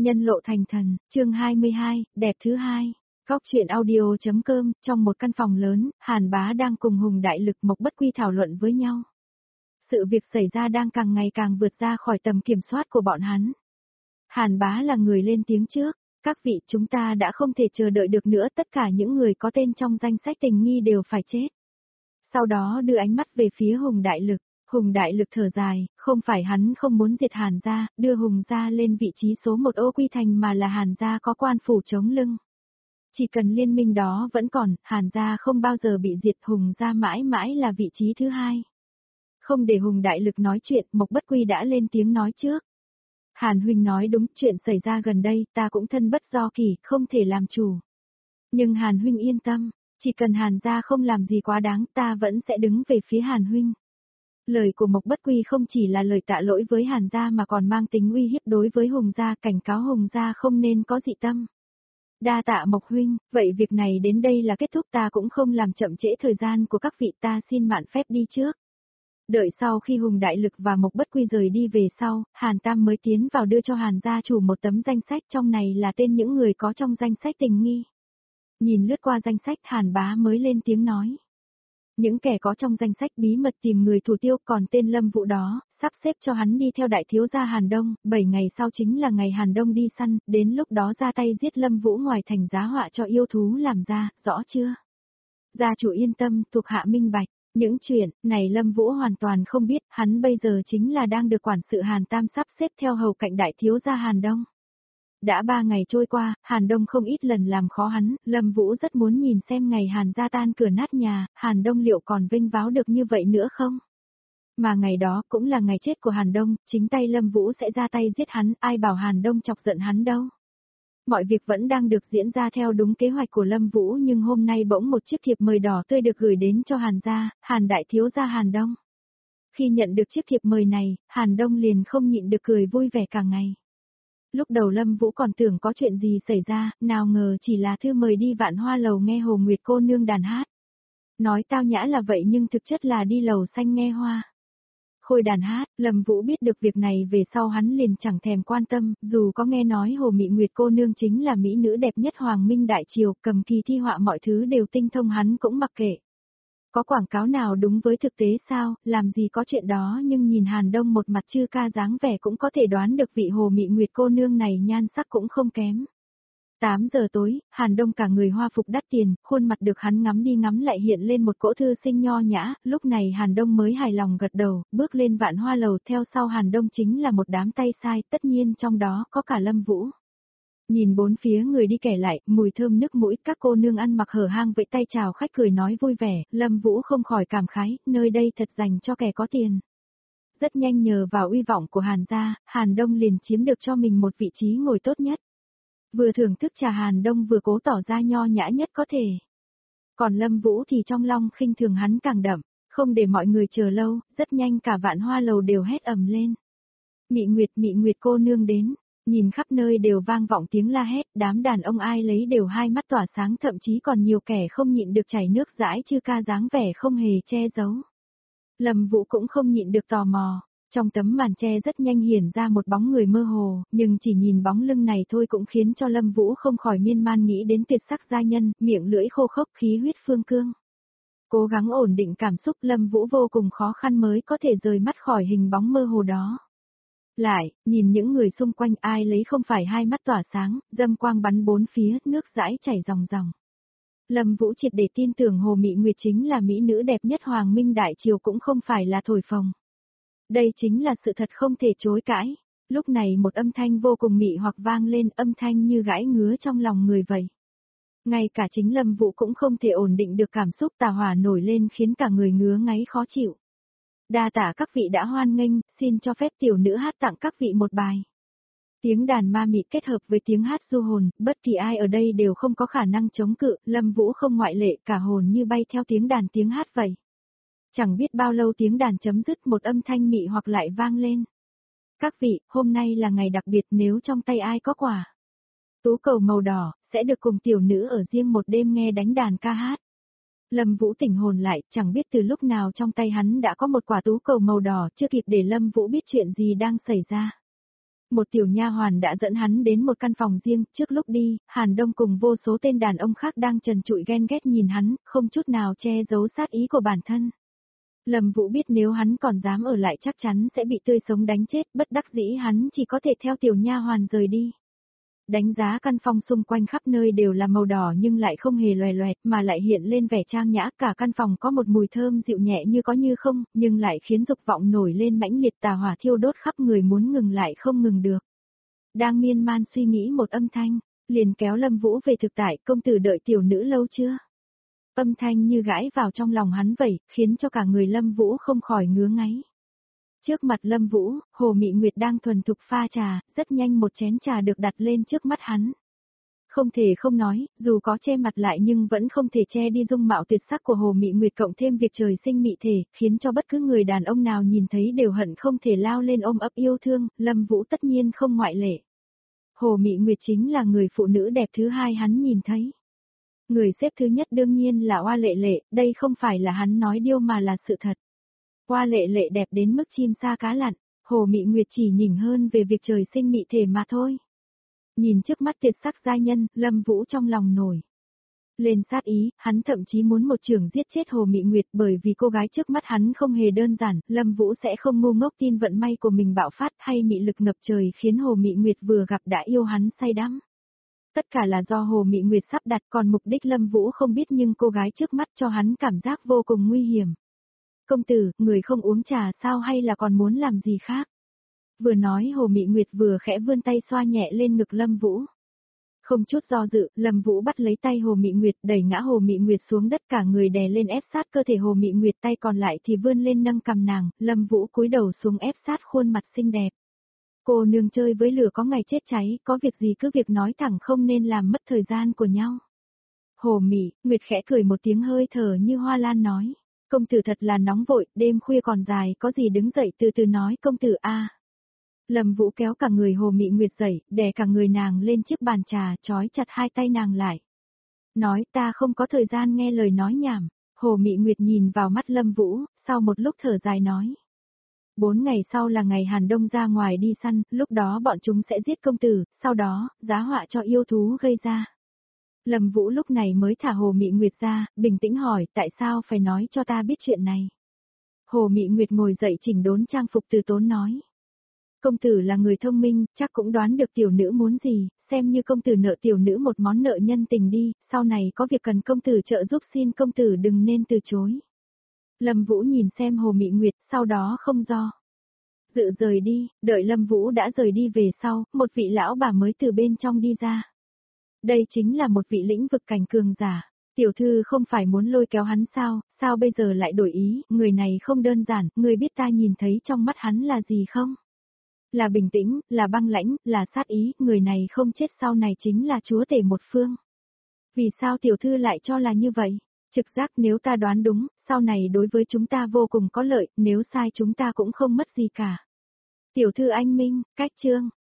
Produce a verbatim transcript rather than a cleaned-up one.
Nhân lộ thành thần, chương hai mươi hai, đẹp thứ hai. Góc truyện audio.com, trong một căn phòng lớn, Hàn Bá đang cùng Hùng Đại Lực Mộc Bất Quy thảo luận với nhau. Sự việc xảy ra đang càng ngày càng vượt ra khỏi tầm kiểm soát của bọn hắn. Hàn Bá là người lên tiếng trước, các vị chúng ta đã không thể chờ đợi được nữa, tất cả những người có tên trong danh sách tình nghi đều phải chết. Sau đó đưa ánh mắt về phía Hùng Đại Lực. Hùng Đại Lực thở dài, không phải hắn không muốn diệt Hàn gia, đưa Hùng gia lên vị trí số một Ô Quy Thành mà là Hàn gia có quan phủ chống lưng. Chỉ cần liên minh đó vẫn còn, Hàn gia không bao giờ bị diệt, Hùng gia mãi mãi là vị trí thứ hai. Không để Hùng Đại Lực nói chuyện, Mộc Bất Quy đã lên tiếng nói trước. Hàn huynh nói đúng, chuyện xảy ra gần đây, ta cũng thân bất do kỳ, không thể làm chủ. Nhưng Hàn huynh yên tâm, chỉ cần Hàn gia không làm gì quá đáng, ta vẫn sẽ đứng về phía Hàn huynh. Lời của Mộc Bất Quy không chỉ là lời tạ lỗi với Hàn gia mà còn mang tính uy hiếp đối với Hùng gia, cảnh cáo Hùng gia không nên có dị tâm. Đa tạ Mộc huynh, vậy việc này đến đây là kết thúc, ta cũng không làm chậm trễ thời gian của các vị, ta xin mạn phép đi trước. Đợi sau khi Hùng Đại Lực và Mộc Bất Quy rời đi về sau, Hàn Tam mới tiến vào đưa cho Hàn gia chủ một tấm danh sách, trong này là tên những người có trong danh sách tình nghi. Nhìn lướt qua danh sách, Hàn Bá mới lên tiếng nói. Những kẻ có trong danh sách bí mật tìm người thủ tiêu, còn tên Lâm Vũ đó, sắp xếp cho hắn đi theo đại thiếu gia Hàn Đông, bảy ngày sau chính là ngày Hàn Đông đi săn, đến lúc đó ra tay giết Lâm Vũ ngoài thành giá họa cho yêu thú làm ra, rõ chưa? Gia chủ yên tâm, thuộc hạ minh bạch, những chuyện này Lâm Vũ hoàn toàn không biết, hắn bây giờ chính là đang được quản sự Hàn Tam sắp xếp theo hầu cạnh đại thiếu gia Hàn Đông. Đã ba ngày trôi qua, Hàn Đông không ít lần làm khó hắn, Lâm Vũ rất muốn nhìn xem ngày Hàn gia tan cửa nát nhà, Hàn Đông liệu còn vinh váo được như vậy nữa không? Mà ngày đó cũng là ngày chết của Hàn Đông, chính tay Lâm Vũ sẽ ra tay giết hắn, ai bảo Hàn Đông chọc giận hắn đâu. Mọi việc vẫn đang được diễn ra theo đúng kế hoạch của Lâm Vũ, nhưng hôm nay bỗng một chiếc thiệp mời đỏ tươi được gửi đến cho Hàn gia, Hàn đại thiếu gia Hàn Đông. Khi nhận được chiếc thiệp mời này, Hàn Đông liền không nhịn được cười vui vẻ cả ngày. Lúc đầu Lâm Vũ còn tưởng có chuyện gì xảy ra, nào ngờ chỉ là thư mời đi Vạn Hoa lầu nghe Hồ Nguyệt cô nương đàn hát. Nói tao nhã là vậy nhưng thực chất là đi lầu xanh nghe hoa. Khôi đàn hát, Lâm Vũ biết được việc này về sau hắn liền chẳng thèm quan tâm, dù có nghe nói Hồ Mị Nguyệt cô nương chính là mỹ nữ đẹp nhất Hoàng Minh Đại Triều, cầm kỳ thi họa mọi thứ đều tinh thông hắn cũng mặc kệ. Có quảng cáo nào đúng với thực tế sao, làm gì có chuyện đó, nhưng nhìn Hàn Đông một mặt chư ca dáng vẻ cũng có thể đoán được vị Hồ Mị Nguyệt cô nương này nhan sắc cũng không kém. tám giờ tối, Hàn Đông cả người hoa phục đắt tiền, khuôn mặt được hắn ngắm đi ngắm lại hiện lên một cỗ thư sinh nho nhã, lúc này Hàn Đông mới hài lòng gật đầu, bước lên Vạn Hoa lầu, theo sau Hàn Đông chính là một đám tay sai, tất nhiên trong đó có cả Lâm Vũ. Nhìn bốn phía người đi kẻ lại, mùi thơm nước mũi, các cô nương ăn mặc hở hang vẫy tay chào khách cười nói vui vẻ, Lâm Vũ không khỏi cảm khái, nơi đây thật dành cho kẻ có tiền. Rất nhanh nhờ vào uy vọng của Hàn gia, Hàn Đông liền chiếm được cho mình một vị trí ngồi tốt nhất. Vừa thưởng thức trà Hàn Đông vừa cố tỏ ra nho nhã nhất có thể. Còn Lâm Vũ thì trong lòng khinh thường hắn càng đậm, không để mọi người chờ lâu, rất nhanh cả Vạn Hoa lầu đều hét ầm lên. Mị Nguyệt, Mị Nguyệt cô nương đến. Nhìn khắp nơi đều vang vọng tiếng la hét, đám đàn ông ai lấy đều hai mắt tỏa sáng, thậm chí còn nhiều kẻ không nhịn được chảy nước dãi chư ca dáng vẻ không hề che giấu. Lâm Vũ cũng không nhịn được tò mò, trong tấm màn che rất nhanh hiển ra một bóng người mơ hồ, nhưng chỉ nhìn bóng lưng này thôi cũng khiến cho Lâm Vũ không khỏi miên man nghĩ đến tuyệt sắc giai nhân, miệng lưỡi khô khốc khí huyết phương cương. Cố gắng ổn định cảm xúc, Lâm Vũ vô cùng khó khăn mới có thể rời mắt khỏi hình bóng mơ hồ đó. Lại, nhìn những người xung quanh ai lấy không phải hai mắt tỏa sáng, dâm quang bắn bốn phía, nước dãi chảy ròng ròng. Lâm Vũ triệt để tin tưởng Hồ Mị Nguyệt chính là mỹ nữ đẹp nhất Hoàng Minh Đại Triều cũng không phải là thổi phồng. Đây chính là sự thật không thể chối cãi. Lúc này một âm thanh vô cùng mị hoặc vang lên, âm thanh như gãi ngứa trong lòng người vậy. Ngay cả chính Lâm Vũ cũng không thể ổn định được cảm xúc, tà hỏa nổi lên khiến cả người ngứa ngáy khó chịu. Đa tạ các vị đã hoan nghênh, xin cho phép tiểu nữ hát tặng các vị một bài. Tiếng đàn ma mị kết hợp với tiếng hát du hồn, bất kỳ ai ở đây đều không có khả năng chống cự, Lâm Vũ không ngoại lệ, cả hồn như bay theo tiếng đàn tiếng hát vậy. Chẳng biết bao lâu tiếng đàn chấm dứt, một âm thanh mị hoặc lại vang lên. Các vị, hôm nay là ngày đặc biệt, nếu trong tay ai có quả tú cầu màu đỏ, sẽ được cùng tiểu nữ ở riêng một đêm nghe đánh đàn ca hát. Lâm Vũ tỉnh hồn lại, chẳng biết từ lúc nào trong tay hắn đã có một quả tú cầu màu đỏ, chưa kịp để Lâm Vũ biết chuyện gì đang xảy ra. Một tiểu nha hoàn đã dẫn hắn đến một căn phòng riêng, trước lúc đi, Hàn Đông cùng vô số tên đàn ông khác đang trần trụi ghen ghét nhìn hắn, không chút nào che giấu sát ý của bản thân. Lâm Vũ biết nếu hắn còn dám ở lại chắc chắn sẽ bị tươi sống đánh chết, bất đắc dĩ hắn chỉ có thể theo tiểu nha hoàn rời đi. Đánh giá căn phòng xung quanh khắp nơi đều là màu đỏ nhưng lại không hề loè loẹt mà lại hiện lên vẻ trang nhã, cả căn phòng có một mùi thơm dịu nhẹ như có như không, nhưng lại khiến dục vọng nổi lên mãnh liệt, tà hỏa thiêu đốt khắp người muốn ngừng lại không ngừng được. Đang miên man suy nghĩ một âm thanh, liền kéo Lâm Vũ về thực tại, công tử đợi tiểu nữ lâu chưa? Âm thanh như gãi vào trong lòng hắn vậy, khiến cho cả người Lâm Vũ không khỏi ngứa ngáy. Trước mặt Lâm Vũ, Hồ Mị Nguyệt đang thuần thục pha trà, rất nhanh một chén trà được đặt lên trước mắt hắn. Không thể không nói, dù có che mặt lại nhưng vẫn không thể che đi dung mạo tuyệt sắc của Hồ Mị Nguyệt, cộng thêm việc trời sinh mị thể, khiến cho bất cứ người đàn ông nào nhìn thấy đều hận không thể lao lên ôm ấp yêu thương, Lâm Vũ tất nhiên không ngoại lệ. Hồ Mị Nguyệt chính là người phụ nữ đẹp thứ hai hắn nhìn thấy. Người xếp thứ nhất đương nhiên là Oa Lệ Lệ, đây không phải là hắn nói điêu mà là sự thật. Oa Lệ Lệ đẹp đến mức chim sa cá lặn, Hồ Mị Nguyệt chỉ nhỉnh hơn về việc trời sinh mị thể mà thôi. Nhìn trước mắt tuyệt sắc giai nhân, Lâm Vũ trong lòng nổi lên sát ý, hắn thậm chí muốn một chưởng giết chết Hồ Mị Nguyệt, bởi vì cô gái trước mắt hắn không hề đơn giản, Lâm Vũ sẽ không ngu ngốc tin vận may của mình bạo phát hay mị lực ngập trời khiến Hồ Mị Nguyệt vừa gặp đã yêu hắn say đắm. Tất cả là do Hồ Mị Nguyệt sắp đặt, còn mục đích Lâm Vũ không biết, nhưng cô gái trước mắt cho hắn cảm giác vô cùng nguy hiểm. Công tử, người không uống trà sao hay là còn muốn làm gì khác? Vừa nói Hồ Mị Nguyệt vừa khẽ vươn tay xoa nhẹ lên ngực Lâm Vũ. Không chút do dự, Lâm Vũ bắt lấy tay Hồ Mị Nguyệt, đẩy ngã Hồ Mị Nguyệt xuống đất, cả người đè lên ép sát cơ thể Hồ Mị Nguyệt, tay còn lại thì vươn lên nâng cằm nàng, Lâm Vũ cúi đầu xuống ép sát khuôn mặt xinh đẹp. Cô nương chơi với lửa có ngày chết cháy, có việc gì cứ việc nói thẳng, không nên làm mất thời gian của nhau. Hồ Mị Nguyệt khẽ cười một tiếng, hơi thở như hoa lan nói. Công tử thật là nóng vội, đêm khuya còn dài, có gì đứng dậy từ từ nói, công tử a. Lâm Vũ kéo cả người Hồ Mị Nguyệt dậy, đè cả người nàng lên chiếc bàn trà, trói chặt hai tay nàng lại. Nói, ta không có thời gian nghe lời nói nhảm. Hồ Mị Nguyệt nhìn vào mắt Lâm Vũ, sau một lúc thở dài nói. Bốn ngày sau là ngày Hàn Đông ra ngoài đi săn, lúc đó bọn chúng sẽ giết công tử, sau đó, giá họa cho yêu thú gây ra. Lâm Vũ lúc này mới thả Hồ Mị Nguyệt ra, bình tĩnh hỏi, tại sao phải nói cho ta biết chuyện này? Hồ Mị Nguyệt ngồi dậy chỉnh đốn trang phục, từ tốn nói. Công tử là người thông minh, chắc cũng đoán được tiểu nữ muốn gì, xem như công tử nợ tiểu nữ một món nợ nhân tình đi, sau này có việc cần công tử trợ giúp xin công tử đừng nên từ chối. Lâm Vũ nhìn xem Hồ Mị Nguyệt, sau đó không do dự rời đi, đợi Lâm Vũ đã rời đi về sau, một vị lão bà mới từ bên trong đi ra. Đây chính là một vị lĩnh vực cảnh cường giả. Tiểu thư không phải muốn lôi kéo hắn sao, sao bây giờ lại đổi ý, người này không đơn giản, người biết ta nhìn thấy trong mắt hắn là gì không? Là bình tĩnh, là băng lãnh, là sát ý, người này không chết sau này chính là chúa tể một phương. Vì sao tiểu thư lại cho là như vậy? Trực giác, nếu ta đoán đúng, sau này đối với chúng ta vô cùng có lợi, nếu sai chúng ta cũng không mất gì cả. Tiểu thư anh minh, cách chương.